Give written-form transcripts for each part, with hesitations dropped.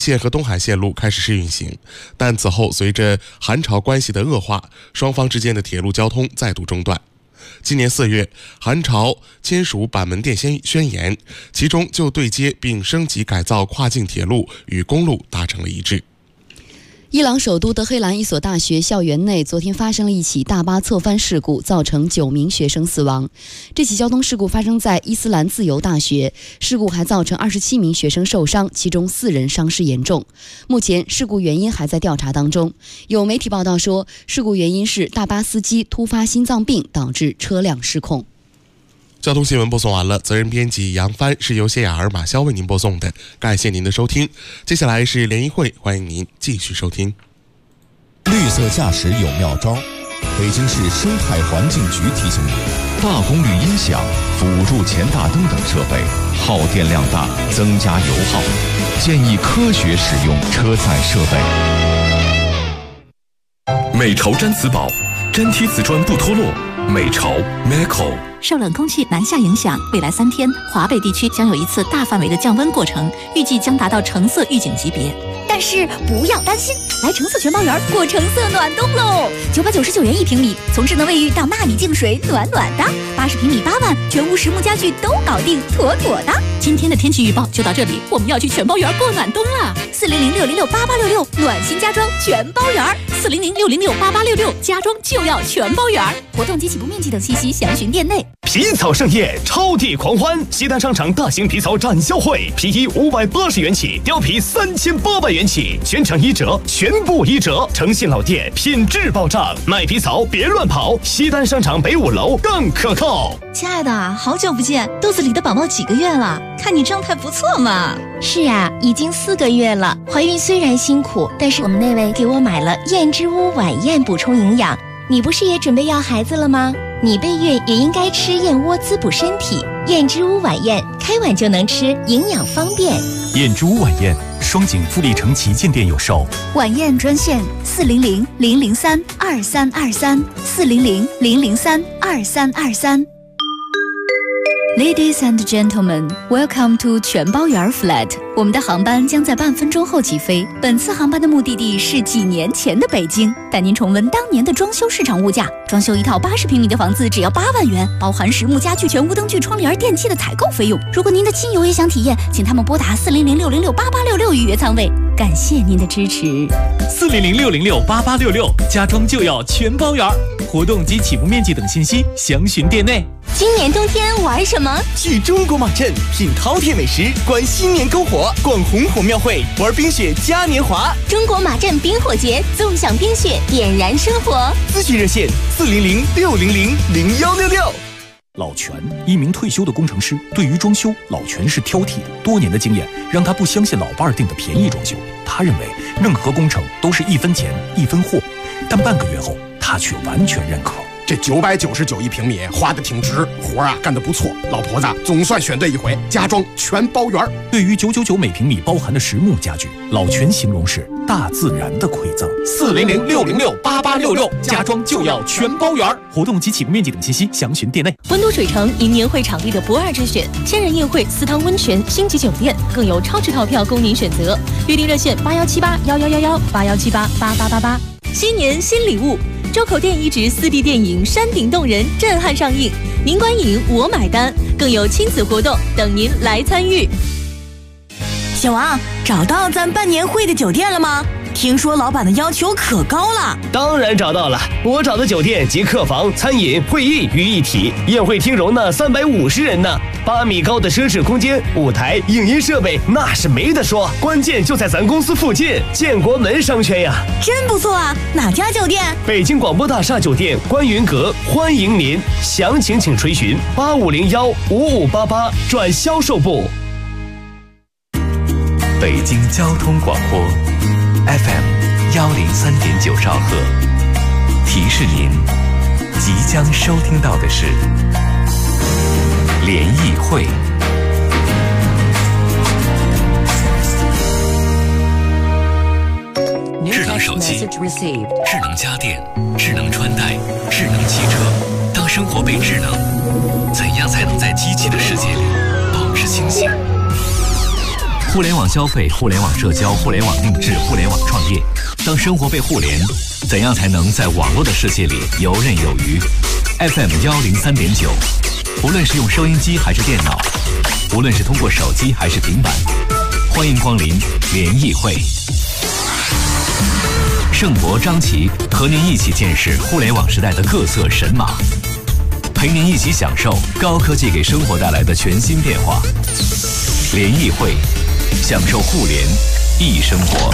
线和东海线路开始试运行，但此后随着韩朝关系的恶化，双方之间的铁路交通再度中断。今年4月，韩朝签署板门店宣言，其中就对接并升级改造跨境铁路与公路达成了一致。 伊朗首都德黑兰一所大学校园内昨天发生了一起大巴侧翻事故，造成9名学生死亡。这起交通事故发生在伊斯兰自由大学，事故还造成27名学生受伤，其中4人伤势严重。目前事故原因还在调查当中。有媒体报道说，事故原因是大巴司机突发心脏病导致车辆失控。 交通新闻播送完了，责任编辑杨帆，是由谢雅儿、马潇为您播送的，感谢您的收听。接下来是联谊会，欢迎您继续收听。 绿色驾驶有妙招，北京市生态环境局提醒你：大功率音响、辅助前大灯等设备耗电量大，增加油耗，建议科学使用车载设备。 美潮毡瓷宝，粘贴瓷砖不脱落。美潮 Meco。 受冷空气南下影响，未来3天华北地区将有一次大范围的降温过程，预计将达到橙色预警级别。 但是不要担心，来橙色全包园过橙色暖冬喽！999元1平米，从智能卫浴到纳米净水，暖暖的。80平米8万，全屋实木家具都搞定，妥妥的。 今天的天气预报就到这里，我们要去全包园过暖冬了。 400-606-8866，暖心家装全包园。 400-606-8866，家装就要全包园。 活动及起步面积等信息详询店内。 皮草盛宴，超地狂欢！西单商场大型皮草展销会，皮衣580元起，貂皮3800元起，全场1折，全部1折，诚信老店，品质保障。买皮草别乱跑，西单商场北5楼更可靠。 亲爱的，好久不见，肚子里的宝宝几个月了？看你状态不错嘛。 是啊，已经4个月了。怀孕虽然辛苦，但是我们那位给我买了燕之屋晚宴补充营养。你不是也准备要孩子了吗？你备孕也应该吃燕窝滋补身体。燕之屋晚宴，开碗就能吃，营养方便。 燕之屋晚宴，双井富力城旗舰店有售。 晚宴专线400-003-2323，400-003-2323。Ladies and gentlemen, welcome to 全包园 Flat。我们的航班将在半分钟后起飞。本次航班的目的地是几年前的北京，带您重温当年的装修市场物价。装修一套80平米的房子只要8万元，包含实木家具、全屋灯具、窗帘、电器的采购费用。如果您的亲友也想体验，请他们拨打400-606-8866预约舱位。感谢您的支持。 400-606-8866，家装就要全包园。活动及起步面积等信息详询店内。 今年冬天玩什么？ 去中国马镇品饕餮美食，观新年篝火，逛红火庙会，玩冰雪嘉年华。 中国马镇冰火节，纵享冰雪，点燃生活。 咨询热线400-600-0166。 老全，一名退休的工程师，对于装修，老全是挑剔的。多年的经验让他不相信老伴儿订的便宜装修，他认为任何工程都是1分钱1分货。但半个月后，他却完全认可。 这999一平米花的挺值，活啊干得不错，老婆子总算选对一回，家装全包圆。 对于999每平米包含的实木家具，老全形容是大自然的馈赠。 400-606-8866， 家装就要全包圆。活动及起步面积等信息详询店内。 温都水城迎年会场地的不二之选，千人宴会、4汤温泉、星级酒店，更有超值套票供您选择。预订热线81781111，81788888。新年新礼物。周口店遗址4D 电影《山顶洞人》震撼上映，您观影我买单，更有亲子活动等您来参与。 小王，找到咱办年会的酒店了吗？听说老板的要求可高了。 当然找到了，我找的酒店集客房、餐饮、会议于一体，宴会厅容纳350人呢，8米高的奢侈空间，舞台、影音设备那是没得说，关键就在咱公司附近，建国门商圈呀。 真不错啊，哪家酒店？ 北京广播大厦酒店观云阁，欢迎您，详情请垂询8501-5588转销售部。 北京交通广播 FM 103.9兆赫，提示您即将收听到的是联谊会。智能手机、智能家电、智能穿戴、智能汽车，当生活被智能，怎样才能在机器的世界里保持清醒？ 互联网消费、互联网社交、互联网定制、互联网创业。当生活被互联，怎样才能在网络的世界里游刃有余 ？FM 103.9，无论是用收音机还是电脑，无论是通过手机还是平板，欢迎光临联谊会。盛博、张琪和您一起见识互联网时代的各色神马，陪您一起享受高科技给生活带来的全新变化。联谊会，享受互联易生活。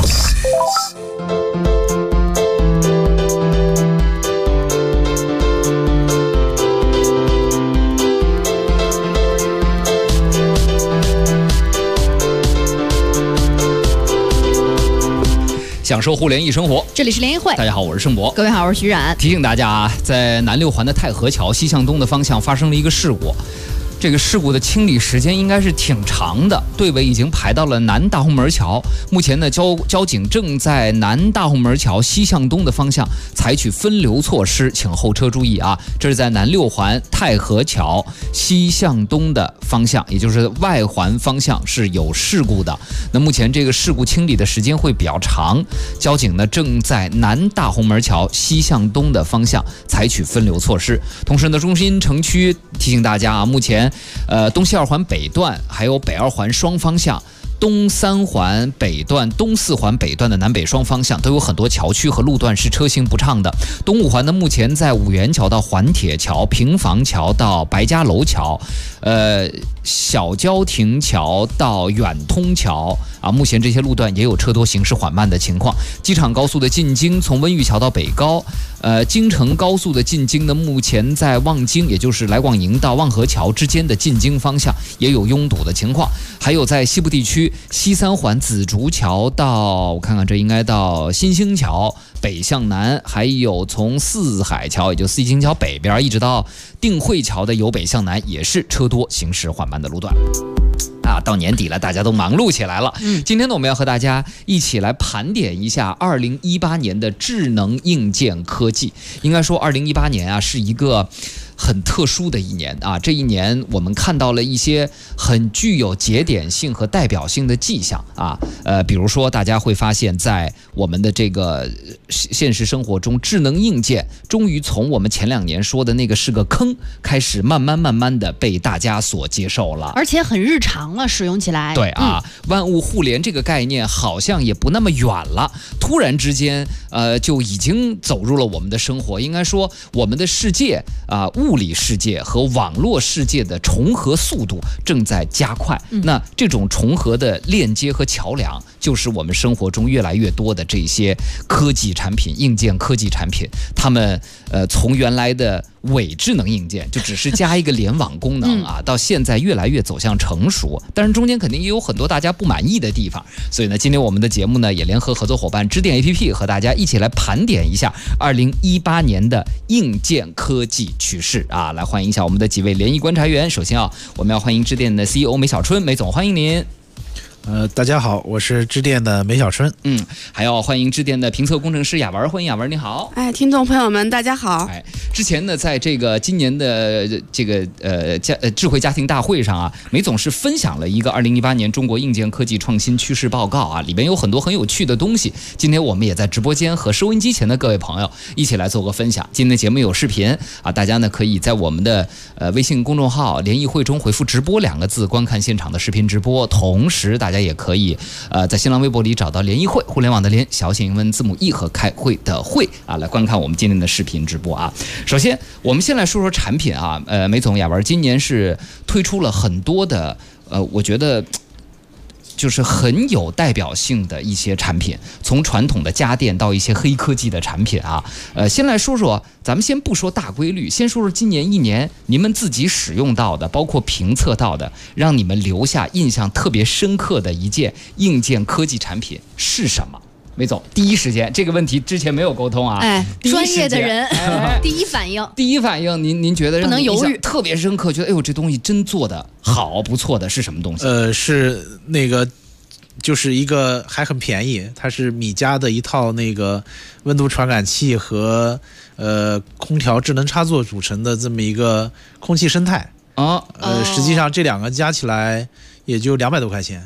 享受互联易生活， 这里是联谊会。 大家好，我是盛博。 各位好，我是徐冉。 提醒大家啊，在南六环的太和桥西向东的方向发生了一个事故。这个事故的清理时间应该是挺长的，队尾已经排到了南大红门桥。目前呢，交警正在南大红门桥西向东的方向采取分流措施，请后车注意啊！这是在南六环太和桥西向东的方向，也就是外环方向是有事故的。那目前这个事故清理的时间会比较长，交警呢正在南大红门桥西向东的方向采取分流措施。同时呢，中心城区提醒大家啊，目前东西二环北段还有北二环双方向，东三环北段、东四环北段的南北双方向都有很多桥区和路段是车行不畅的。东五环呢，目前在五元桥到环铁桥、平房桥到白家楼桥，小交亭桥到远通桥啊，目前这些路段也有车多、行驶缓慢的情况。机场高速的进京，从温榆桥到北高，京承高速的进京呢，目前在望京，也就是来广营到望河桥之间的进京方向也有拥堵的情况。还有在西部地区，西三环紫竹桥到，我看看这应该到新兴桥北向南，还有从四海桥，也就四金桥北边一直到定慧桥的由北向南，也是车多、行驶缓慢的路段。啊，到年底了，大家都忙碌起来了。今天呢，我们要和大家一起来盘点一下2018年的智能硬件科技。应该说，2018年啊是一个很特殊的一年啊，这一年我们看到了一些很具有节点性和代表性的迹象啊，比如说大家会发现，在我们的这个现实生活中，智能硬件终于从我们前2年说的那个是个坑，开始慢慢的被大家所接受了， 而且很日常了，使用起来。 对啊，万物互联这个概念好像也不那么远了，突然之间就已经走入了我们的生活。应该说，我们的世界啊，物理世界和网络世界的重合速度正在加快。那这种重合的链接和桥梁，就是我们生活中越来越多的这些科技产品、硬件科技产品，它们从原来的伪智能硬件，就只是加一个联网功能啊，到现在越来越走向成熟。但是中间肯定也有很多大家不满意的地方，所以呢，今天我们的节目呢，也联合合作伙伴支电 APP 和大家一起来盘点一下2018年的硬件科技趋势啊。来欢迎一下我们的几位联谊观察员。首先啊，我们要欢迎支电的 CEO 梅小春，梅总，欢迎您。 大家好，我是支电的梅小春。 还要欢迎支电的评测工程师雅文，欢迎雅文，你好。 听众朋友们，大家好。 之前呢，在这个今年的这个智慧家庭大会上啊，梅总是分享了一个2018年中国硬件科技创新趋势报告啊，里边有很多很有趣的东西。今天我们也在直播间和收音机前的各位朋友一起来做个分享。今天的节目有视频啊，大家呢可以在我们的微信公众号联谊会中回复直播2个字，观看现场的视频直播。同时大家也可以在新浪微博里找到联谊会，互联网的联，小写英文字母 E 和开会的会啊，来观看我们今天的视频直播啊。首先我们先来说说产品啊，梅总雅文今年是推出了很多的我觉得就是很有代表性的一些产品，从传统的家电到一些黑科技的产品啊。先来说说，咱们先不说大规律，先说说今年1年你们自己使用到的，包括评测到的，让你们留下印象特别深刻的一件硬件科技产品是什么？梅总，第一时间这个问题之前没有沟通啊， 专业的人第一反应， 您觉得让不能犹豫， 特别深刻，觉得哎呦这东西真做的好，不错的是什么东西？ 是那个，就是一个还很便宜，它是米家的一套那个温度传感器和空调智能插座组成的这么一个空气生态啊。实际上这2个加起来也就200多块钱。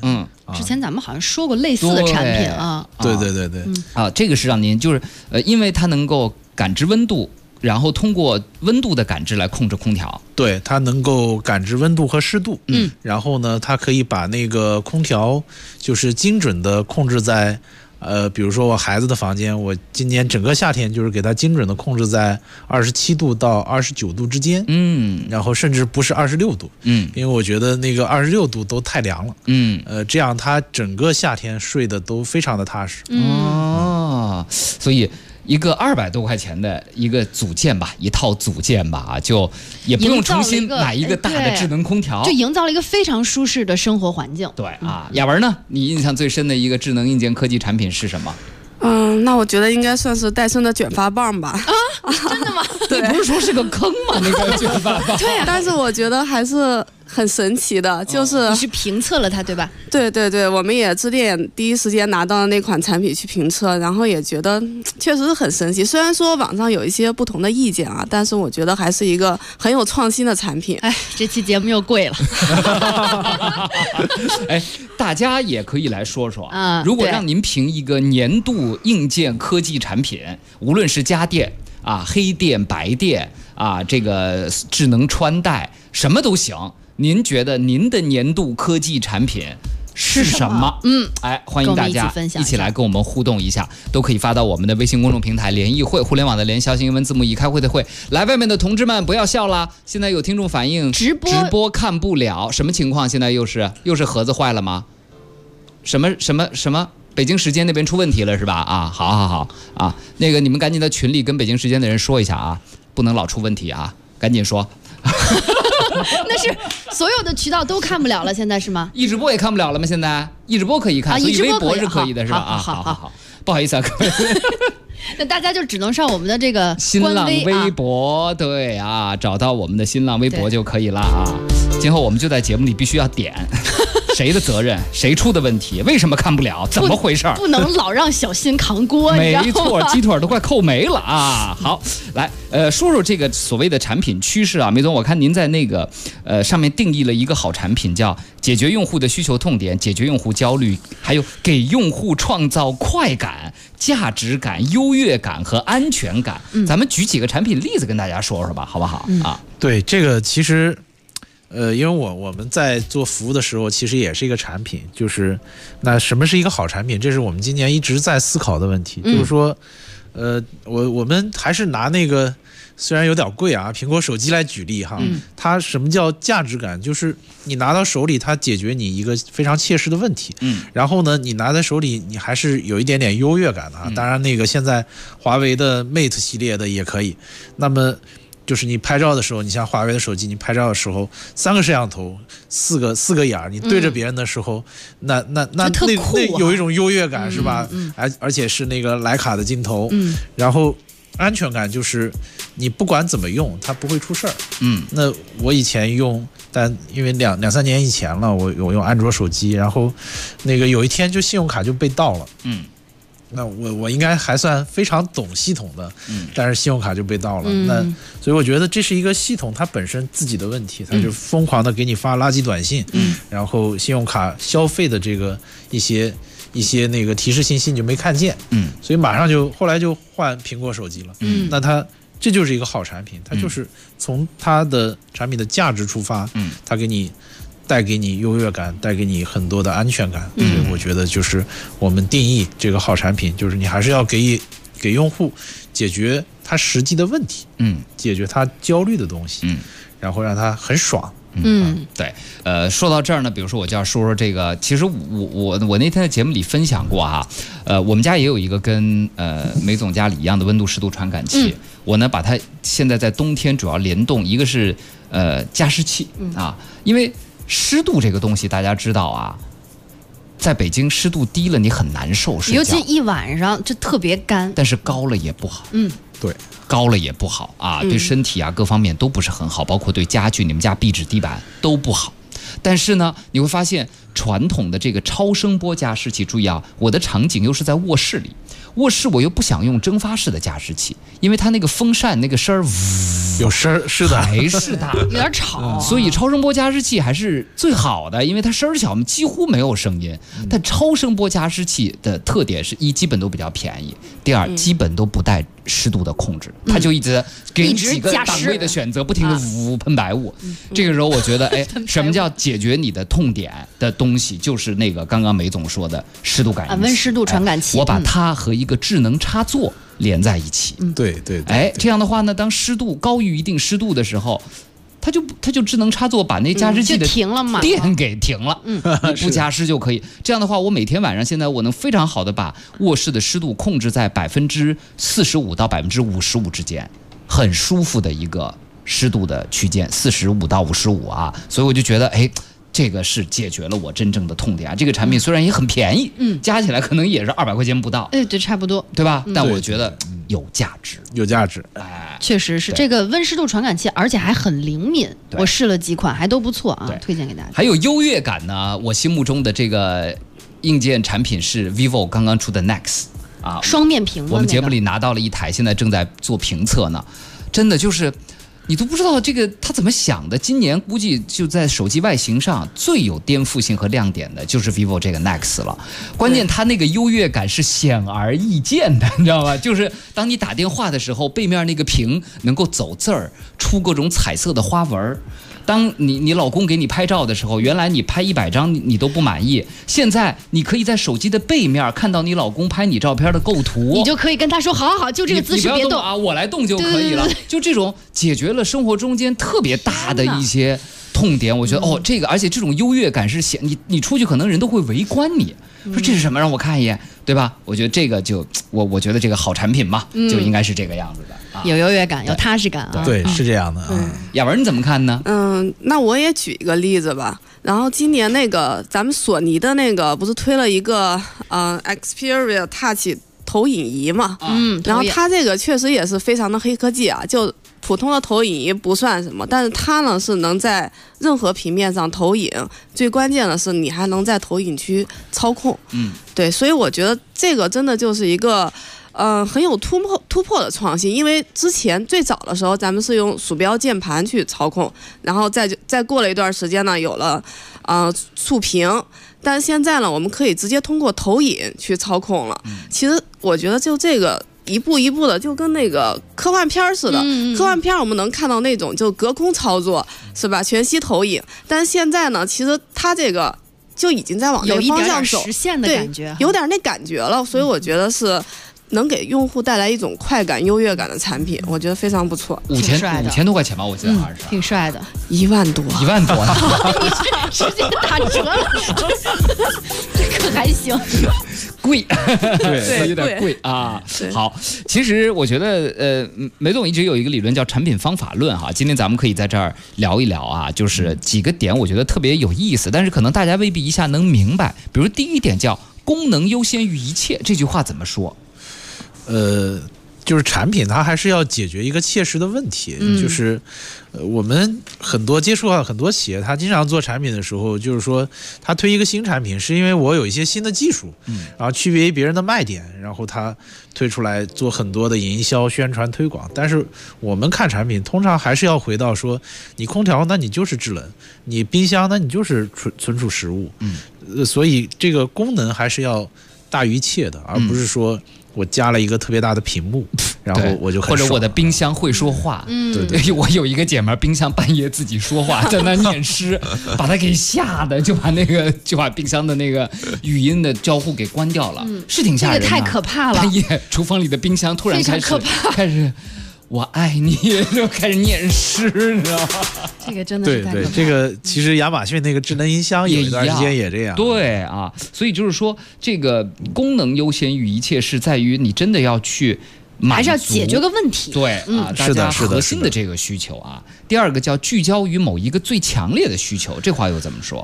之前咱们好像说过类似的产品啊。 对， 这个是让您就是因为它能够感知温度。然后通过温度的感知来控制空调， 对，它能够感知温度和湿度，然后呢，它可以把那个空调就是精准的控制在，比如说我孩子的房间，我今年整个夏天就是给它精准的控制在27度到29度之间，然后甚至不是26度，因为我觉得那个26度都太凉了，这样它整个夏天睡得都非常的踏实， 所以。一个200多块钱的一个组件吧，一套组件吧，就也不用重新买一个大的智能空调， 就营造了一个非常舒适的生活环境。 对啊，雅文呢？你印象最深的一个智能硬件科技产品是什么？ 那我觉得应该算是戴森的卷发棒吧。 真的吗？ 对， 不是说是个坑吗？那个卷发棒。 对啊，但是我觉得还是很神奇的，就是你去评测了它，对吧？ 对，我们也致电第一时间拿到了那款产品去评测，然后也觉得确实是很神奇。虽然说网上有一些不同的意见啊，但是我觉得还是一个很有创新的产品。 哎，这期节目又贵了。 哎，大家也可以来说说啊，如果让您评一个年度硬件科技产品，无论是家电啊、黑电、白电啊，这个智能穿戴，什么都行。您觉得您的年度科技产品是什么？哎，欢迎大家一起来跟我们互动一下，都可以发到我们的微信公众平台联谊会，互联网的联，消息英文字母 E 开会的会。来，外面的同志们不要笑啦！现在有听众反映直播看不了，什么情况？现在又是盒子坏了吗？什么？北京时间那边出问题了是吧？啊，好啊，那个你们赶紧在群里跟北京时间的人说一下啊，不能老出问题啊，赶紧说。 那是所有的渠道都看不了了，现在是吗？ 易直播也看不了了吗？现在易直播可以看，所以微博是可以的，是吧？好，不好意思啊，各位。 那大家就只能上我们的这个新浪微博，对啊，找到我们的新浪微博就可以了啊。今后我们就在节目里必须要点。谁的责任？谁出的问题？为什么看不了？怎么回事？ 不能老让小新扛锅。 没错，鸡腿都快扣没了啊！好，来，说说这个所谓的产品趋势啊，梅总，我看您在那个上面定义了一个好产品，叫解决用户的需求痛点，解决用户焦虑，还有给用户创造快感、价值感、优越感和安全感。咱们举几个产品例子跟大家说说吧，好不好？啊， 对，这个其实。因为我们在做服务的时候，其实也是一个产品，就是那什么是一个好产品？这是我们今年一直在思考的问题。就是说，我们还是拿那个虽然有点贵啊，苹果手机来举例哈，它什么叫价值感？就是你拿到手里，它解决你一个非常切实的问题。然后呢，你拿在手里，你还是有一点点优越感的啊。当然，那个现在华为的 Mate 系列的也可以。那么。就是你拍照的时候，你像华为的手机，你拍照的时候3个摄像头，四个眼，你对着别人的时候，那有一种优越感是吧？而且是那个徕卡的镜头，然后安全感就是你不管怎么用，它不会出事儿。那我以前用，但因为两三年以前了，我用安卓手机，然后那个有一天就信用卡就被盗了。那我应该还算非常懂系统的，但是信用卡就被盗了。那所以我觉得这是一个系统它本身自己的问题，它就疯狂的给你发垃圾短信，然后信用卡消费的这个一些那个提示信息你就没看见，所以马上后来就换苹果手机了。那这就是一个好产品，它就是从它的产品的价值出发，它带给你优越感，带给你很多的安全感。所以我觉得就是我们定义这个好产品，就是你还是要给用户解决他实际的问题，解决他焦虑的东西，然后让他很爽。 对，说到这儿呢，比如说我就要说说这个，其实我那天在节目里分享过哈，我们家也有一个跟梅总家里一样的温度湿度传感器，我呢把它现在在冬天主要联动，一个是加湿器啊，因为湿度这个东西大家知道啊，在北京湿度低了你很难受睡觉， 尤其一晚上就特别干， 但是高了也不好。 对， 高了也不好啊，对身体啊各方面都不是很好，包括对家具，你们家壁纸地板都不好。但是呢，你会发现传统的这个超声波加湿器，注意啊，我的场景又是在卧室里，卧室我又不想用蒸发式的加湿器，因为它那个风扇那个声儿， 有声是的， 还是大， 有点吵。 所以超声波加湿器还是最好的，因为它声小，几乎没有声音。但超声波加湿器的特点是：一，基本都比较便宜；第二，基本都不带湿度的控制，它就一直给你几个档位的选择，不停的呜喷白雾。这个时候我觉得，哎，什么叫解决你的痛点的东西？就是那个刚刚梅总说的湿度感应器， 温湿度传感器。 我把它和一个智能插座连在一起。 对对。 哎，这样的话呢，当湿度高于一定湿度的时候，它就智能插座把那加湿器的电给停了，你不加湿就可以。这样的话，我每天晚上现在我能非常好的把卧室的湿度控制在45%到55%之间，很舒服的一个湿度的区间，45到55啊。所以我就觉得，哎，这个是解决了我真正的痛点啊！这个产品虽然也很便宜，加起来可能也是200块钱不到， 对，差不多， 对吧？但我觉得有价值， 有价值， 哎， 确实是这个温湿度传感器，而且还很灵敏，我试了几款，还都不错啊，推荐给大家。 还有优越感呢，我心目中的这个硬件产品是 vivo 刚刚出的 Nex 啊， 双面屏的， 我们节目里拿到了一台，现在正在做评测呢，真的就是。你都不知道这个他怎么想的，今年估计就在手机外形上最有颠覆性和亮点的就是 vivo 这个 Nex 了。关键它那个优越感是显而易见的，你知道吧？就是当你打电话的时候，背面那个屏能够走字儿，出各种彩色的花纹。当你老公给你拍照的时候，原来你拍100张你都不满意，现在你可以在手机的背面看到你老公拍你照片的构图， 你就可以跟他说好好，就这个姿势别动啊，我来动就可以了。就这种解决了生活中间特别大的一些痛点，我觉得这个而且这种优越感是显你出去可能人都会围观你。说这是什么？让我看一眼，对吧？我觉得这个就我觉得这个好产品嘛，就应该是这个样子的， 有优越感，有踏实感啊。 对，是这样的。 雅文你怎么看呢？ 那我也举一个例子吧。然后今年那个咱们索尼的那个不是推了一个Xperia Touch 投影仪嘛？然后它这个确实也是非常的黑科技啊，就。普通的投影仪不算什么，但是它呢是能在任何平面上投影，最关键的是你还能在投影区操控。对，所以我觉得这个真的就是一个很有突破的创新，因为之前最早的时候咱们是用鼠标键盘去操控，然后再过了一段时间呢，有了触屏，但是现在呢，我们可以直接通过投影去操控了。其实我觉得就这个。一步一步的，就跟那个科幻片似的。科幻片我们能看到那种就隔空操作，是吧？全息投影。但是现在呢，其实它这个就已经在往那个方向走， 实现的感觉， 有点那感觉了。所以我觉得是能给用户带来一种快感、优越感的产品，我觉得非常不错。 5000多块钱吧，我记得好像是。 挺帅的 ，1万多 ，1万多， 直接打折了，这可还行。 贵，对，有点贵啊。好，其实我觉得，梅总一直有一个理论叫产品方法论哈。今天咱们可以在这儿聊一聊啊，就是几个点，我觉得特别有意思，但是可能大家未必一下能明白。比如第一点叫“功能优先于一切”，这句话怎么说？ 就是产品它还是要解决一个切实的问题，就是我们很多接触到很多企业，它经常做产品的时候，就是说它推一个新产品，是因为我有一些新的技术，然后区别于别人的卖点，然后它推出来做很多的营销、宣传、推广。但是我们看产品，通常还是要回到说，你空调那你就是制冷，你冰箱那你就是存储食物，所以这个功能还是要大于一切的，而不是说。我加了一个特别大的屏幕，然后我就很爽。 或者我的冰箱会说话， 对， 我有一个姐们儿，冰箱半夜自己说话，在那念诗，把她给吓的，就把冰箱的那个语音的交互给关掉了，是挺吓人的。 这个太可怕了！ 半夜厨房里的冰箱突然开始。我爱你，就开始念诗，你知道吗？ 这个真的是对，这个其实亚马逊那个智能音箱有一段时间也这样。 对啊，所以就是说，这个功能优先于一切，是在于你真的要去还是要解决个问题。 对啊，大家核心的这个需求啊。第二个叫聚焦于某一个最强烈的需求，这话又怎么说？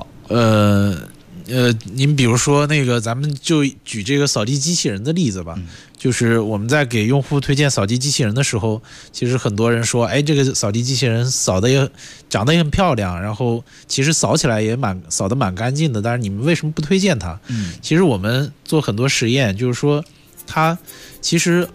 您比如说那个，咱们就举这个扫地机器人的例子吧。就是我们在给用户推荐扫地机器人的时候，其实很多人说，哎，这个扫地机器人长得也很漂亮，然后其实扫起来也扫得蛮干净的，但是你们为什么不推荐它？其实我们做很多实验，就是说它其实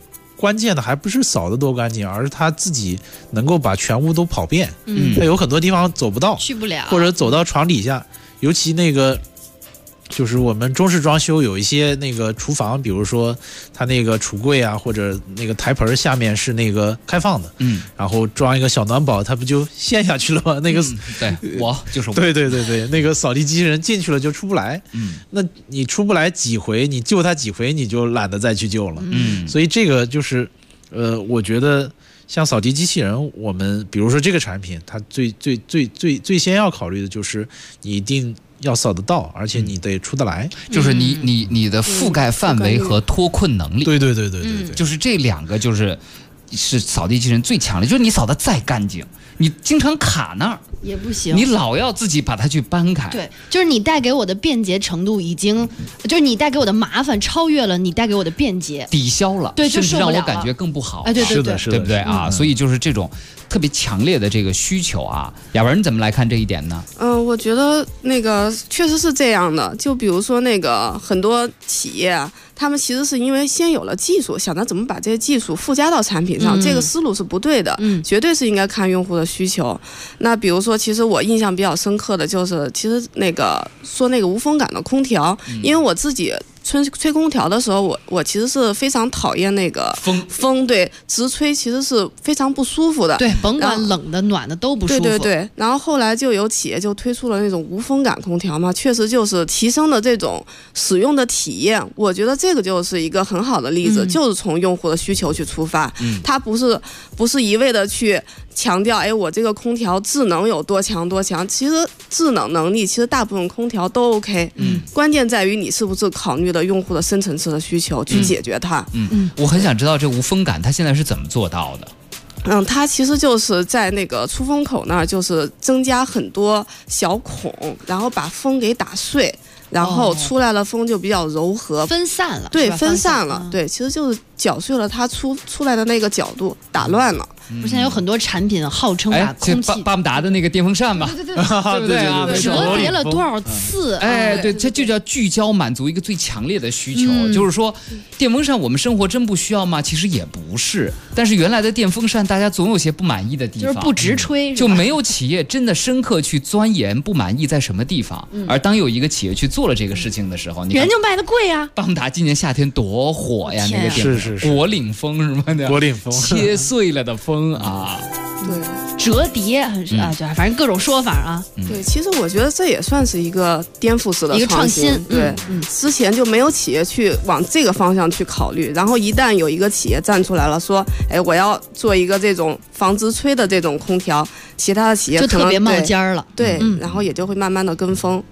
关键的还不是扫得多干净，而是它自己能够把全屋都跑遍。它有很多地方走不到， 去不了， 或者走到床底下，尤其那个。就是我们中式装修有一些那个厨房，比如说它那个橱柜啊，或者那个台盆下面是那个开放的，然后装一个小暖宝，它不就陷下去了吗？那个， 对，我就是我， 对，那个扫地机器人进去了就出不来，那你出不来几回，你救它几回，你就懒得再去救了，所以这个就是，我觉得像扫地机器人，我们比如说这个产品，它最先要考虑的就是你一定要扫得到，而且你得出得来， 就是你的覆盖范围和脱困能力。 对， 就是这两个是扫地机器人最强的，就是你扫得再干净，你经常卡那儿也不行， 你老要自己把它去搬开。 对，就是你带给我的便捷程度已经，就是你带给我的麻烦超越了你带给我的便捷， 抵消了， 对， 甚至让我感觉更不好。 哎，对， 是的， 对不对啊？所以就是这种特别强烈的这个需求啊，雅文你怎么来看这一点呢？ 我觉得那个确实是这样的。就比如说那个很多企业，他们其实是因为先有了技术，想着怎么把这些技术附加到产品上，这个思路是不对的，绝对是应该看用户的需求。那比如说，其实我印象比较深刻的就是，其实那个说那个无风感的空调，因为我自己吹空调的时候，我其实是非常讨厌那个风，对，直吹其实是非常不舒服的。 对，甭管冷的暖的都不舒服。 对。然后后来就有企业就推出了那种无风感空调嘛，确实就是提升了这种使用的体验。我觉得这个就是一个很好的例子，就是从用户的需求去出发，它不是一味的去强调，我这个空调智能有多强多强。其实智能能力，其实大部分空调都 OK，关键在于你是不是考虑了用户的深层次的需求去解决它。 我很想知道这无风感它现在是怎么做到的。 它其实就是在那个出风口那儿，就是增加很多小孔，然后把风给打碎，然后出来的风就比较柔和， 分散了。 对，分散了。对，其实就是搅碎了它出来的那个角度，打乱了。 不是现在有很多产品号称把空气， 巴慕达的那个电风扇嘛，对不对啊？ 折叠了多少次？ 对，它就叫聚焦满足一个最强烈的需求。就是说，电风扇我们生活真不需要吗？其实也不是。但是原来的电风扇，大家总有些不满意的地方， 就是不直吹， 就没有企业真的深刻去钻研不满意在什么地方。而当有一个企业去做了这个事情的时候， 人就卖的贵啊。 巴慕达今年夏天多火呀，那个电风扇国领风是吗？ 国领风切碎了的风啊， 对， 折叠啊，反正各种说法啊。 对，其实我觉得这也算是一个颠覆式的创新。 对，之前就没有企业去往这个方向去考虑，然后一旦有一个企业站出来了，说，我要做一个这种防直吹的这种空调，其他的企业就特别冒尖儿了。 对，然后也就会慢慢的跟风。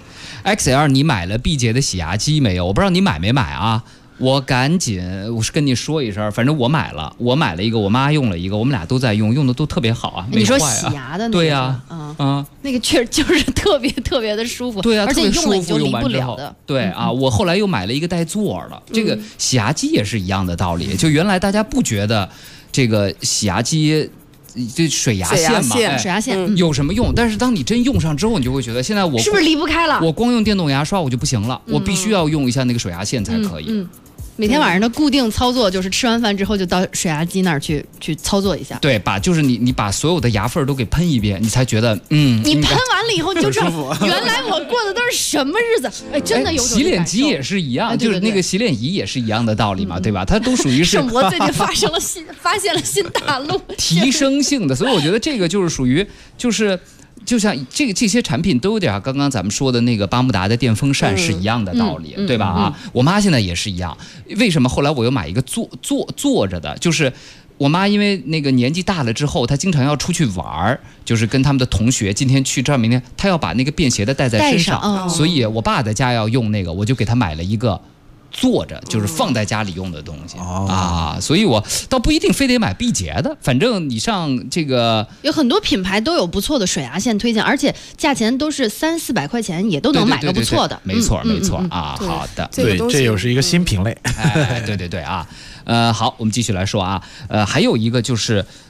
XL， 你买了毕节的洗牙机没有？我不知道你买没买啊？我赶紧，我是跟你说一声，反正我买了一个，我妈用了一个，我们俩都在用，用的都特别好啊。 你说洗牙的那个？ 对呀， 那个确实就是特别特别的舒服， 对啊， 而且用了你就离不了的。 对啊，我后来又买了一个带座的，这个洗牙机也是一样的道理。就原来大家不觉得这个洗牙机。这水牙线嘛， 水牙线有什么用？但是当你真用上之后，你就会觉得现在我是不是离不开了？ 我光用电动牙刷我就不行了，我必须要用一下那个水牙线才可以。 每天晚上的固定操作就是吃完饭之后就到水牙机那儿去操作一下。 对，就是你把所有的牙缝都给喷一遍，你才觉得你喷完了以后你就知道原来我过的都是什么日子。真的有种洗脸机也是一样，就是那个洗脸仪也是一样的道理嘛，对吧？它都属于是。 圣博最近发现了新大陆， 提升性的，所以我觉得这个就是属于就像这些产品都有点刚刚咱们说的那个巴慕达的电风扇是一样的道理，对吧？我妈现在也是一样。为什么后来我又买一个坐着的？就是我妈因为那个年纪大了之后，她经常要出去玩，就是跟他们的同学今天去这儿，明天她要把那个便携的带在身上，所以我爸的家要用那个，我就给她买了一个。坐着就是放在家里用的东西所以我倒不一定非得买毕节的，反正你上这个有很多品牌都有不错的水牙线推荐，而且价钱都是300-400块钱也都能买个不错的。 没错啊，好的， 对，这又是一个新品类。 对啊，好，我们继续来说啊，还有一个就是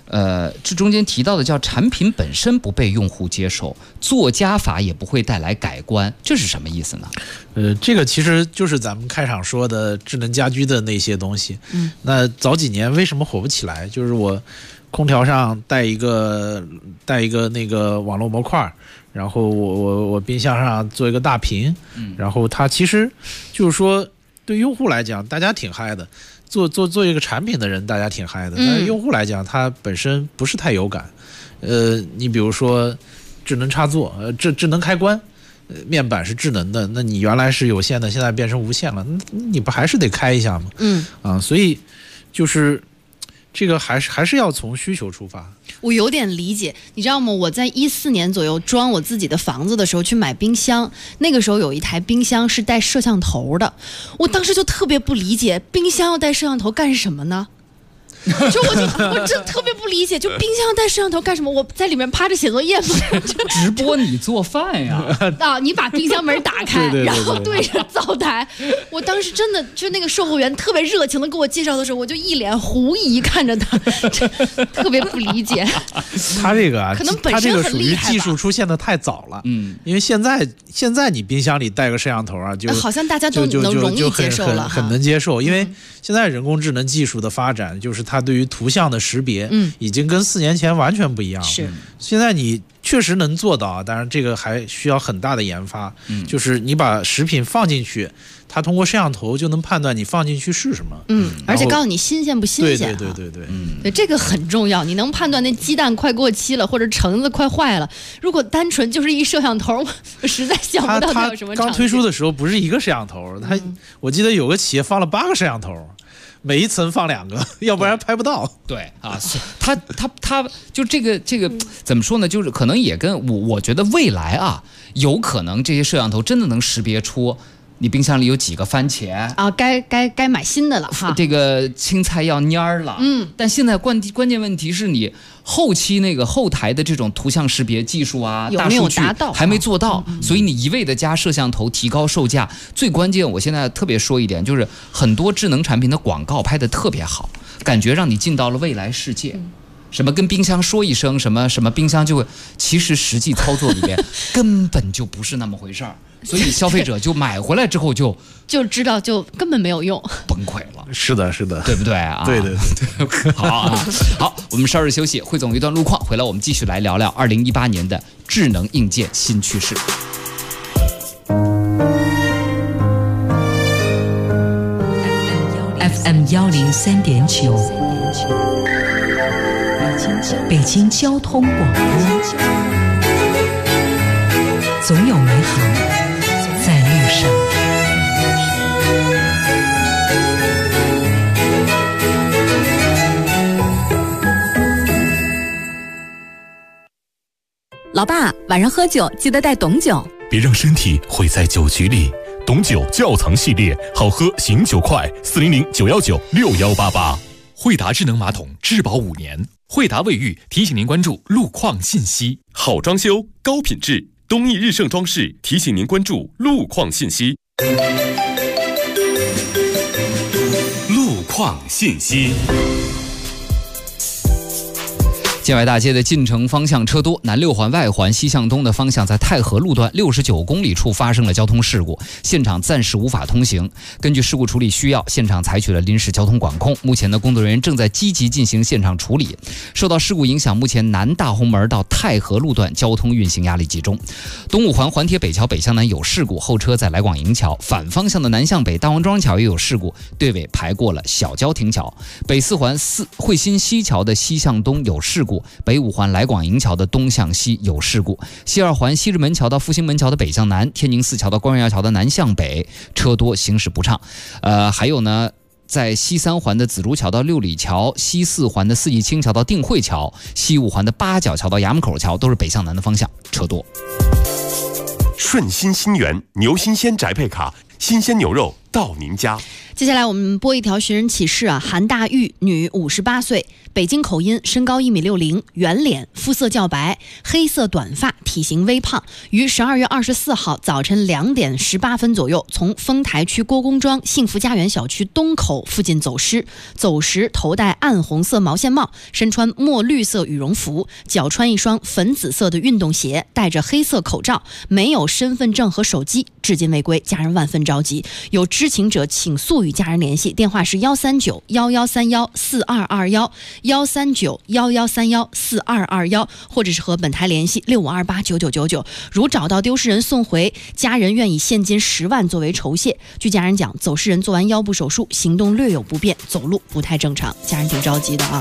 这中间提到的叫产品本身不被用户接受，做加法也不会带来改观，这是什么意思呢？ 这个其实就是咱们开场说的智能家居的那些东西。那早几年为什么火不起来？就是我空调上带一个那个网络模块，然后我冰箱上做一个大屏，然后它其实就是说对用户来讲，大家挺嗨的。做一个产品的人，大家挺嗨的，但是用户来讲，它本身不是太有感。你比如说智能插座，智能开关，面板是智能的，那你原来是有线的，现在变成无线了，你不还是得开一下吗？所以就是这个还是要从需求出发。 我有点理解，你知道吗？我在14年左右装我自己的房子的时候去买冰箱，那个时候有一台冰箱是带摄像头的，我当时就特别不理解，冰箱要带摄像头干什么呢？我真特别不理解，就冰箱带摄像头干什么？我在里面趴着写作业吗？ 直播你做饭呀？ 你把冰箱门打开，然后对着灶台。我当时真的就那个售货员特别热情的给我介绍的时候，我就一脸狐疑看着他，特别不理解。 他这个可能本身很厉害吧， 技术出现的太早了。因为现在你冰箱里带个摄像头啊，就好像大家都能容易接受了， 很能接受。因为现在人工智能技术的发展，就是它对于图像的识别，已经跟4年前完全不一样了。 是， 现在你确实能做到，当然这个还需要很大的研发。就是你把食品放进去，它通过摄像头就能判断你放进去是什么。 而且告诉你新鲜不新鲜。 对， 这个很重要。你能判断那鸡蛋快过期了，或者橙子快坏了。如果单纯就是一摄像头，我实在想不到它有什么场景。 刚推出的时候不是一个摄像头，我记得有个企业放了8个摄像头。每一层放2个，要不然拍不到。 对啊，他就这个怎么说呢？就是可能也跟我觉得未来啊，有可能这些摄像头真的能识别出你冰箱里有几个番茄啊，该买新的了哈。 这个青菜要蔫了。但现在关键问题是你后期那个后台的这种图像识别技术啊，大数据还没做到，所以你一味的加摄像头提高售价。最关键，我现在特别说一点，就是很多智能产品的广告拍得特别好，感觉让你进到了未来世界。什么跟冰箱说一声什么冰箱就会，其实实际操作里边根本就不是那么回事儿，所以消费者就买回来之后就知道就根本没有用， 崩溃了。 是的， 对不对啊？ 对。 好，我们稍事休息，汇总一段路况，回来我们继续来聊聊2018年的智能硬件新趋势。 FM 103.9。北京交通广播，总有美好在路上。 老爸，晚上喝酒记得带董酒， 别让身体毁在酒局里。董酒窖藏系列，好喝醒酒快，400-919-6188。惠达智能马桶质保5年。惠达卫浴提醒您关注路况信息。 好装修，高品质，东义日盛装饰提醒您关注路况信息。路况信息。 建外大街的进城方向车多，南6环外环西向东的方向在太和路段69公里处发生了交通事故，现场暂时无法通行。根据事故处理需要，现场采取了临时交通管控。目前的工作人员正在积极进行现场处理。受到事故影响，目前南大红门到太和路段交通运行压力集中。东5环环铁北桥北向南有事故，后车在来广营桥。反方向的南向北大王庄桥也有事故，队尾排过了小郊亭桥。北4环汇新西桥的西向东有事故。北5环来广营桥的东向西有事故，西2环西直门桥到复兴门桥的北向南，天宁4桥到关元桥的南向北车多，行驶不畅。还有呢，在西3环的紫竹桥到六里桥，西4环的四季青桥到定慧桥，西5环的八角桥到衙门口桥都是北向南的方向，车多。 顺心新源牛新鲜宅配卡，新鲜牛肉到您家。 接下来我们播一条寻人启事啊，韩大玉，女，58岁，北京口音，身高1.60米，圆脸，肤色较白，黑色短发，体型微胖，于12月24号早晨2点18分左右从丰台区郭公庄幸福家园小区东口附近走失，走时头戴暗红色毛线帽，身穿墨绿色羽绒服，脚穿一双粉紫色的运动鞋，戴着黑色口罩，没有身份证和手机，至今未归，家人万分着急，有知情者请速与家人联系，电话是13911314221，13911314221，或者是和本台联系65289999。如找到丢失人送回，家人愿以现金10万作为酬谢。据家人讲，走失人做完腰部手术，行动略有不便，走路不太正常，家人挺着急的啊。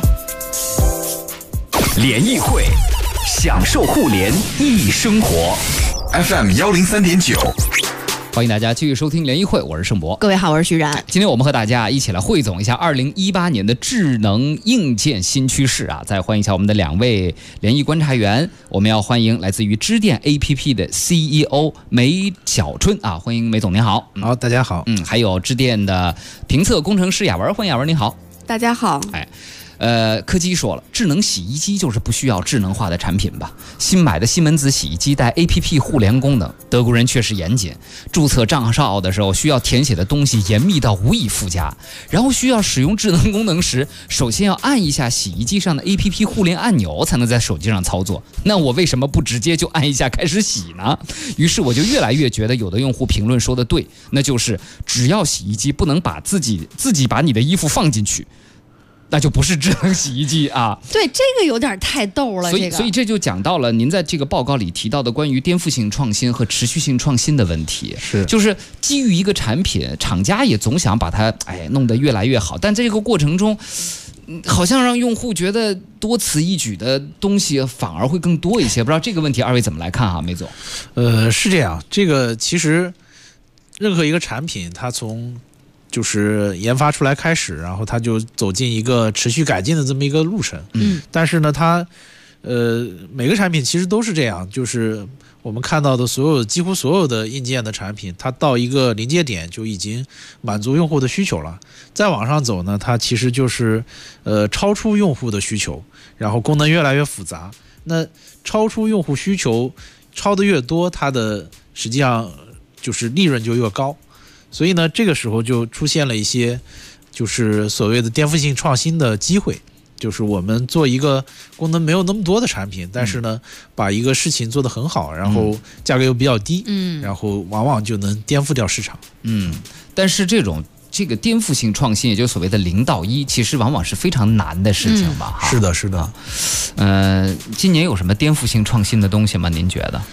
联谊会，享受互联易生活。FM 103.9。 欢迎大家继续收听联谊会，我是盛博。 各位好，我是徐冉。 今天我们和大家一起来汇总一下2018年的智能硬件新趋势啊！再欢迎一下我们的2位联谊观察员，我们要欢迎来自于知电 APP 的 CEO 梅小春啊，欢迎梅总，您好。 好，大家好。 还有知电的评测工程师雅文，欢迎雅文，您好。 大家好。 柯基说了，智能洗衣机就是不需要智能化的产品吧？新买的西门子洗衣机带 APP 互联功能，德国人确实严谨，注册账号的时候需要填写的东西严密到无以复加，然后需要使用智能功能时，首先要按一下洗衣机上的 APP 互联按钮才能在手机上操作。那我为什么不直接就按一下开始洗呢？于是我就越来越觉得有的用户评论说的对，那就是只要洗衣机不能把自己把你的衣服放进去，那就不是智能洗衣机啊！ 对，这个有点太逗了。 所以这就讲到了您在这个报告里提到的关于颠覆性创新和持续性创新的问题。就是基于一个产品，厂家也总想把它弄得越来越好，但这个过程中，好像让用户觉得多此一举的东西反而会更多一些。不知道这个问题二位怎么来看啊，梅总？ 是这样，这个其实任何一个产品，它从就是研发出来开始，然后它就走进一个持续改进的这么一个路程。但是呢，它每个产品其实都是这样，就是我们看到的几乎所有的硬件的产品，它到一个临界点就已经满足用户的需求了。再往上走呢，它其实就是超出用户的需求，然后功能越来越复杂。那超出用户需求，超得越多，它的实际上就是利润就越高。所以呢，这个时候就出现了一些就是所谓的颠覆性创新的机会，就是我们做一个功能没有那么多的产品，但是呢，把一个事情做得很好，然后价格又比较低，然后往往就能颠覆掉市场。 但是这个颠覆性创新，也就是所谓的0到1，其实往往是非常难的事情吧？ 是的，是的。 今年有什么颠覆性创新的东西吗？您觉得？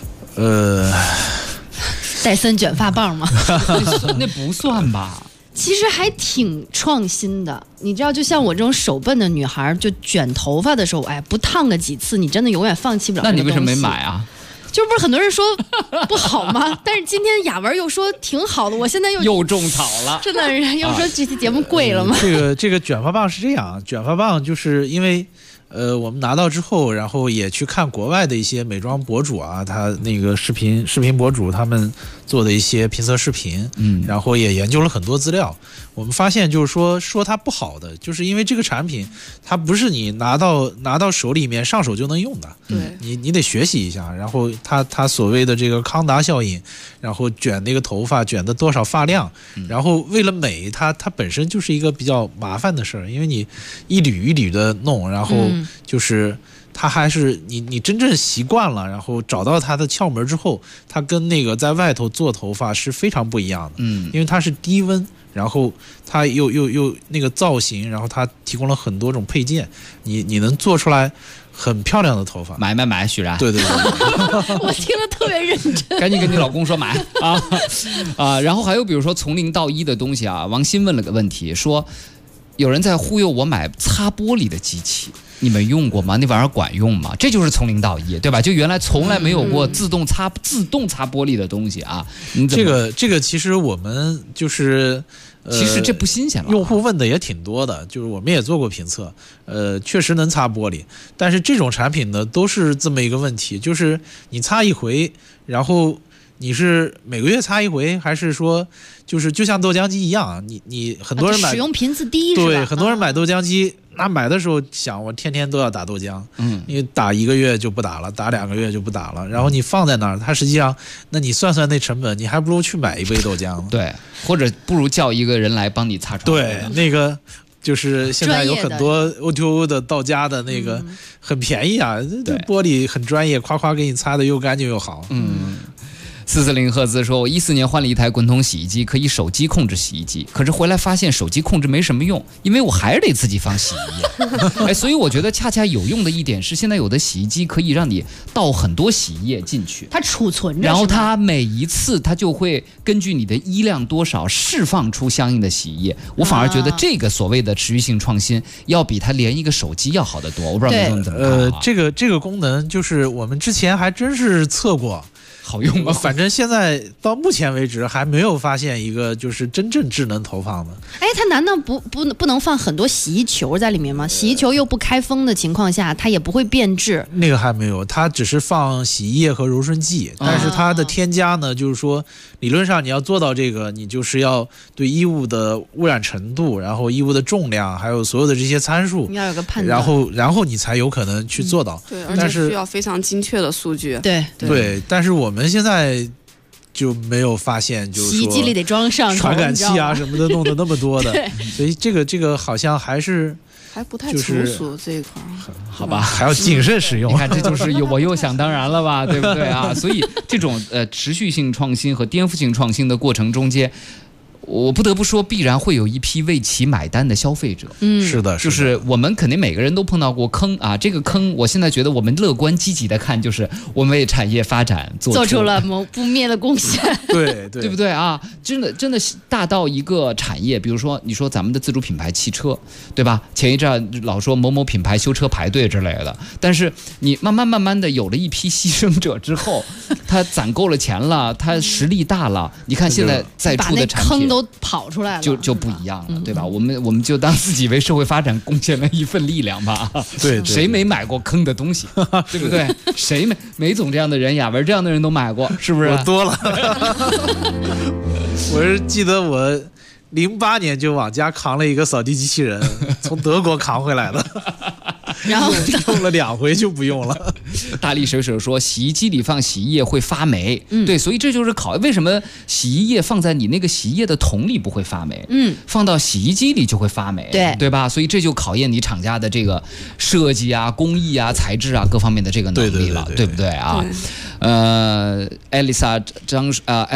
戴森卷发棒吗？ 那不算吧。 其实还挺创新的，你知道，就像我这种手笨的女孩，就卷头发的时候，不烫个几次，你真的永远放弃不了。 那你为什么没买啊？ 就不是很多人说不好吗？但是今天雅文又说挺好的，我现在又种草了， 真的又说这期节目贵了吗？ 这个卷发棒是这样，卷发棒就是因为我们拿到之后，然后也去看国外的一些美妆博主啊，他那个视频博主他们做的一些评测视频，然后也研究了很多资料。我们发现就是说它不好的，就是因为这个产品它不是你拿到手里面上手就能用的，你得学习一下。然后它所谓的这个康达效应，然后卷那个头发卷的多少发量，然后为了美，它本身就是一个比较麻烦的事儿，因为你一缕一缕的弄，然后就是它还是你真正习惯了，然后找到它的窍门之后，它跟那个在外头做头发是非常不一样的。因为它是低温，然后它又那个造型，然后它提供了很多种配件，你能做出来很漂亮的头发。 买，许然。 对。 我听得特别认真。 赶紧跟你老公说买啊！然后还有比如说从0到1的东西啊，王鑫问了个问题，说有人在忽悠我买擦玻璃的机器。你们用过吗？那玩意儿管用吗？这就是从0到1，对吧？就原来从来没有过自动擦玻璃的东西啊。 这个其实我们就是其实这不新鲜了。 用户问的也挺多的，就是我们也做过评测，确实能擦玻璃，但是这种产品呢都是这么一个问题，就是你擦一回，然后你是每个月擦一回，还是说就像豆浆机一样，你很多人买使用频次低是吧？ 对，很多人买豆浆机，那买的时候想我天天都要打豆浆，因为打1个月就不打了，打2个月就不打了，然后你放在那儿，它实际上，那你算那成本，你还不如去买一杯豆浆呢。 对，或者不如叫一个人来帮你擦床。 对，那个。就是现在有很多 O2O 的到家的那个很便宜啊，这玻璃很专业，夸夸给你擦的又干净又好。 440赫兹说，我14年换了一台滚筒洗衣机，可以手机控制洗衣机，可是回来发现手机控制没什么用，因为我还是得自己放洗衣液。所以我觉得恰恰有用的一点是，现在有的洗衣机可以让你倒很多洗衣液进去， 它储存着， 然后它每一次它就会根据你的衣量多少释放出相应的洗衣液。我反而觉得这个所谓的持续性创新，要比它连一个手机要好得多。我不知道梅总你怎么看？ 这个功能就是我们之前还真是测过。 好用吗？ 反正现在到目前为止还没有发现一个就是真正智能投放的。 它难道不能放很多洗衣球在里面吗？洗衣球又不开封的情况下，它也不会变质。 那个还没有，它只是放洗衣液和柔顺剂，但是它的添加呢，就是说理论上你要做到这个，你就是要对衣物的污染程度，然后衣物的重量，还有所有的这些参数， 你要有个判断，然后你才有可能去做到。 对，而且需要非常精确的数据。 对，但是我们现在就没有发现，就是说洗衣机里得装上传感器啊什么的弄得那么多的，所以这个好像还不太成熟这一块， 好吧， 还要谨慎使用。 你看，这就是我又想当然了吧，对不对啊？所以这种持续性创新和颠覆性创新的过程中间，我不得不说，必然会有一批为其买单的消费者。 是的， 就是我们肯定每个人都碰到过坑啊。这个坑，我现在觉得我们乐观积极的看，就是我们为产业发展做出了不灭的贡献。 对不对啊？真的大到一个产业，比如说你说咱们的自主品牌汽车，对吧？前一阵老说某某品牌修车排队之类的，但是你慢慢的有了一批牺牲者之后，他攒够了钱了，他实力大了，你看现在在出的产品。 都跑出来了， 就不一样了，对吧？我们就当自己为社会发展贡献了一份力量吧。 对， 谁没买过坑的东西，对不对？谁梅总这样的人，雅文这样的人都买过，是不是？ 我多了。我是记得我08年就往家扛了一个扫地机器人，从德国扛回来的。 然后用了2回就不用了。 大力水手说，洗衣机里放洗衣液会发霉。对，所以这就是为什么洗衣液放在你那个洗衣液的桶里不会发霉，放到洗衣机里就会发霉，对吧？所以这就考验你厂家的这个设计啊、工艺啊、材质啊各方面的这个能力了，对不对啊？Elisa 张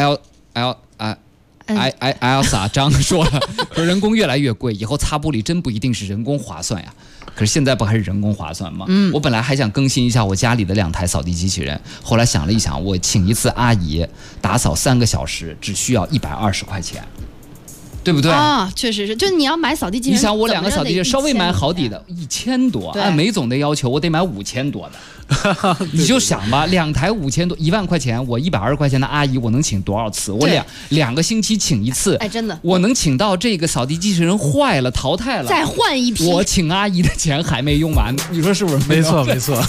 Elsa 张说了，说人工越来越贵，以后擦玻璃真不一定是人工划算呀。可是现在不还是人工划算吗？我本来还想更新一下我家里的2台扫地机器人，后来想了一想，我请一次阿姨打扫3个小时，只需要120块钱。对不对啊？确实是，就是你要买扫地机器人， 你想我2个扫地机器人稍微买好底的1000多，按梅总的要求，我得买5000多的。你就想吧，2台5000多，1万块钱，我120块钱的阿姨，我能请多少次？我两个星期请一次， 真的， 我能请到这个扫地机器人坏了淘汰了， 再换一批。 我请阿姨的钱还没用完，你说是不是？ 没错，没错。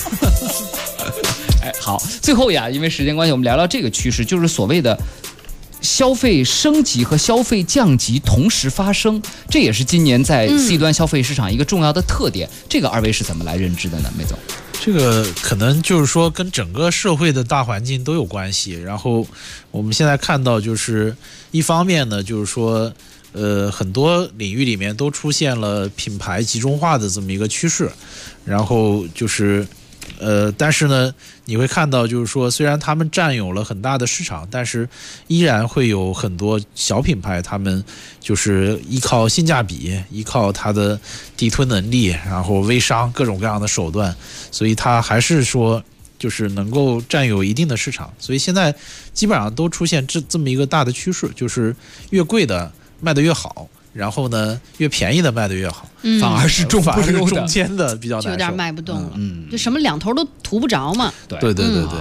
好，最后呀，因为时间关系，我们聊聊这个趋势，就是所谓的消费升级和消费降级同时发生，这也是今年在 C 端消费市场一个重要的特点。这个二位是怎么来认知的呢，梅总？ 这个可能就是说跟整个社会的大环境都有关系。然后我们现在看到，就是一方面呢，就是说很多领域里面都出现了品牌集中化的这么一个趋势。然后就是但是呢，你会看到，就是说，虽然他们占有了很大的市场，但是依然会有很多小品牌，他们就是依靠性价比，依靠它的地推能力，然后微商各种各样的手段，所以它还是说就是能够占有一定的市场。所以现在基本上都出现这么一个大的趋势，就是越贵的卖得越好。然后呢，越便宜的卖得越好， 反而是中间的比较难受， 就有点卖不动了。就什么2头都图不着嘛。 对。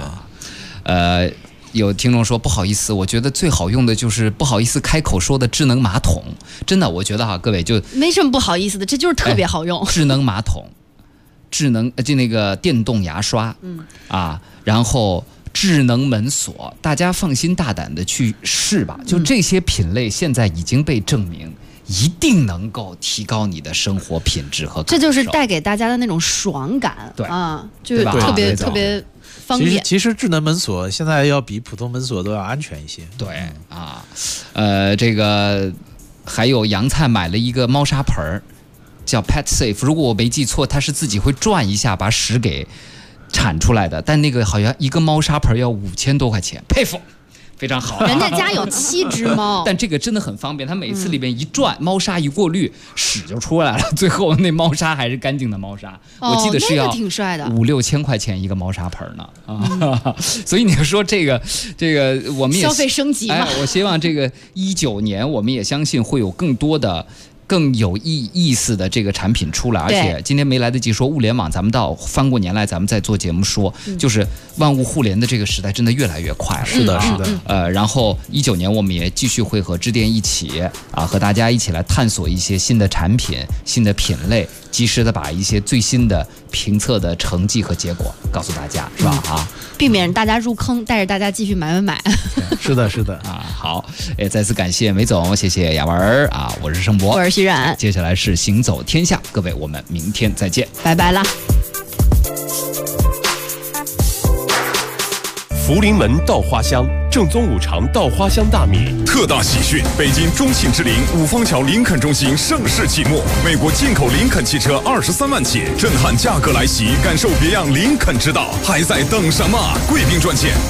有听众说不好意思，我觉得最好用的就是不好意思开口说的智能马桶。真的，我觉得哈，各位就没什么不好意思的，这就是特别好用。 智能马桶，智能就那个电动牙刷，然后智能门锁，大家放心大胆的去试吧。就这些品类，现在已经被证明一定能够提高你的生活品质和感受。 这就是带给大家的那种爽感， 对啊，就是特别特别方便。 其实智能门锁现在要比普通门锁都要安全一些。 对啊，这个还有杨灿买了一个猫砂盆儿，叫 Pet Safe。如果我没记错，它是自己会转一下把屎给铲出来的，但那个好像一个猫砂盆要5000多块钱，佩服。非常好， 人家家有7只猫， 但这个真的很方便。它每次里边一转，猫砂一过滤，屎就出来了。最后那猫砂还是干净的猫砂，我记得是要挺帅的 5-6千块钱一个猫砂盆呢啊！所以你说这个我们也消费升级嘛。 我希望这个19年，我们也相信会有更多的。更有意思的这个产品出来，而且今天没来得及说物联网，咱们到翻过年来，咱们再做节目说，就是万物互联的这个时代真的越来越快了。 是的，是的。 然后19年我们也继续会和致电一起和大家一起来探索一些新的产品、新的品类，及时的把一些最新的评测的成绩和结果告诉大家，是吧？ 避免大家入坑，带着大家继续买。 是的，是的好，再次感谢梅总，谢谢雅文我是盛博， 我是徐冉， 接下来是行走天下，各位我们明天再见， 拜拜啦。 福临门稻花香，正宗五常稻花香大米特大喜讯！北京中信之林五方桥林肯中心盛世启幕，美国进口林肯汽车23万起，震撼价格来袭，感受别样林肯之道，还在等什么？贵宾专线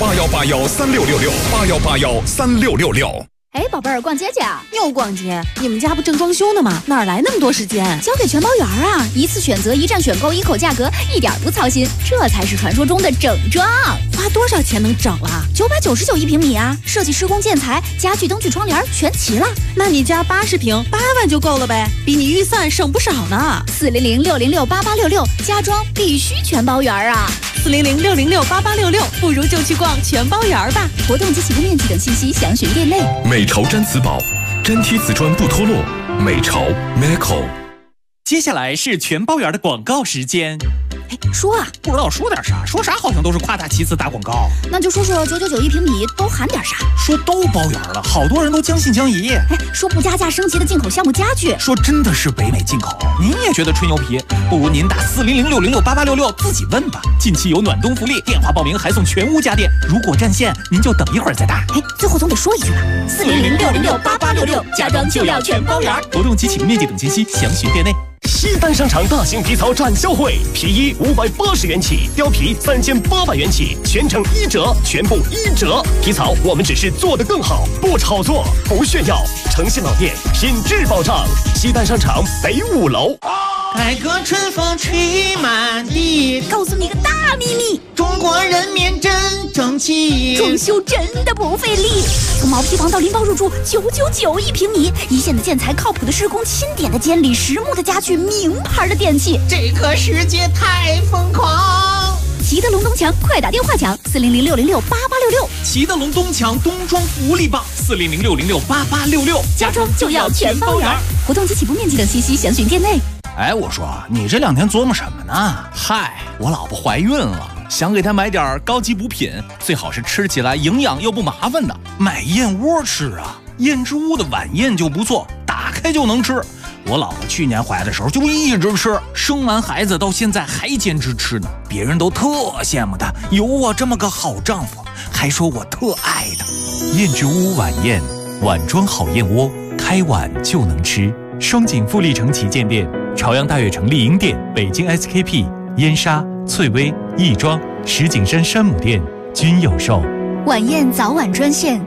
81813666，81813666。 哎，宝贝儿，逛街去啊？ 又逛街？你们家不正装修呢吗？哪来那么多时间？ 交给全包园啊！一次选择，一站选购，一口价格，一点不操心，这才是传说中的整装。 花多少钱能整了 ？999一平米啊！设计、施工、建材、家具、灯具、窗帘全齐了。 那你家80平8万就够了呗，比你预算省不少呢。 400-606-8866，家装必须全包园啊 ！400-606-8866，不如就去逛全包园吧。 活动及起步面积等信息详询店内。 美潮毡瓷宝，粘贴瓷砖不脱落。美潮 Meco。 接下来是全包园的广告时间。 说啊， 不知道说点啥，说啥好像都是夸大其词打广告。 那就说说999一平米都含点啥？ 说都包圆了，好多人都将信将疑。 说不加价升级的进口项目家具， 说真的是北美进口。您也觉得吹牛皮？不如您打400-606-8866自己问吧。近期有暖冬福利，电话报名还送全屋家电。如果占线，您就等一会儿再打。 最后总得说一句吧，400-606-8866，家装就要全包圆。 活动及起步面积等信息详询店内。 西单商场大型皮草展销会，皮衣580元起，貂皮3800元起，全程1折，全部1折。皮草我们只是做得更好，不炒作，不炫耀，诚信老店，品质保障。西单商场北5楼。 改革春风吹满地， 告诉你个大秘密， 中国人民真争气， 装修真的不费力。从毛坯房到拎包入住，999一平米，一线的建材，靠谱的施工，钦点的监理，实木的家具，名牌的电器， 这个世界太疯狂。 齐德龙东墙，快打电话抢400-606-8866。 齐德龙东墙冬装福利棒，400-606-8866， 家装就要全包圆。活动及起步面积等信息详询店内。 我说你这2天琢磨什么呢？嗨，我老婆怀孕了，想给她买点高级补品，最好是吃起来营养又不麻烦的。买燕窝吃啊，燕之屋的晚宴就不错，打开就能吃。我老婆去年怀的时候就一直吃，生完孩子到现在还坚持吃呢，别人都特羡慕她有我这么个好丈夫，还说我特爱她。燕之屋晚宴，碗装好燕窝，开碗就能吃。双井富力城旗舰店、朝阳大悦城丽婴店、北京 SKP、燕莎、翠微、亦庄、石景山山姆店均有售。 晚宴早晚专线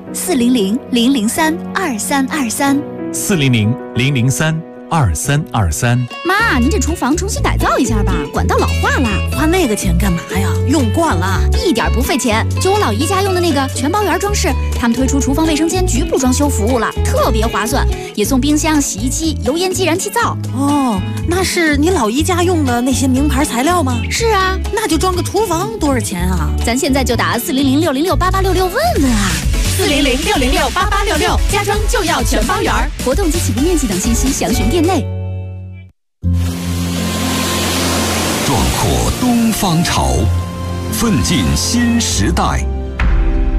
400-003-2323。 400-003-2323。 妈，您这厨房重新改造一下吧，管道老化了。 花那个钱干嘛呀？用惯了， 一点不费钱。就我老姨家用的那个全包圆装饰，他们推出厨房卫生间局部装修服务了，特别划算，也送冰箱、洗衣机、油烟机、燃气灶。 那是你老姨家用的那些名牌材料吗？ 是啊， 那就装个厨房多少钱啊？ 咱现在就打400-606-8866问问啊。 400-606-8866，家装就要全包圆。 活动及起步面积等信息详询店内。 壮阔东方潮，奋进新时代。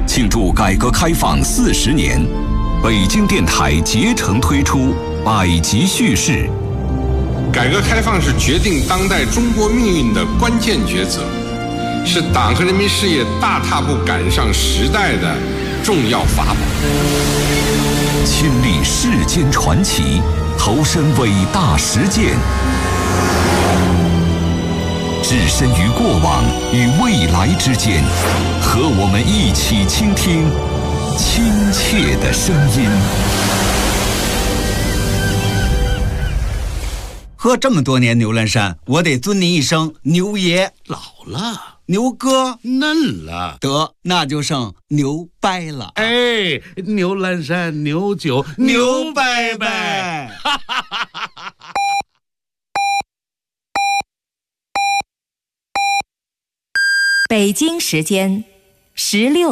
庆祝改革开放40年，北京电台竭诚推出百集叙事。 改革开放是决定当代中国命运的关键抉择，是党和人民事业大踏步赶上时代的重要法宝。 亲历世间传奇，投身伟大实践，置身于过往与未来之间，和我们一起倾听亲切的声音。 喝这么多年牛栏山，我得尊您一声牛爷。 老了， 牛哥嫩了， 得那就剩牛掰了。 哎，牛栏山牛酒牛掰掰。 北京时间16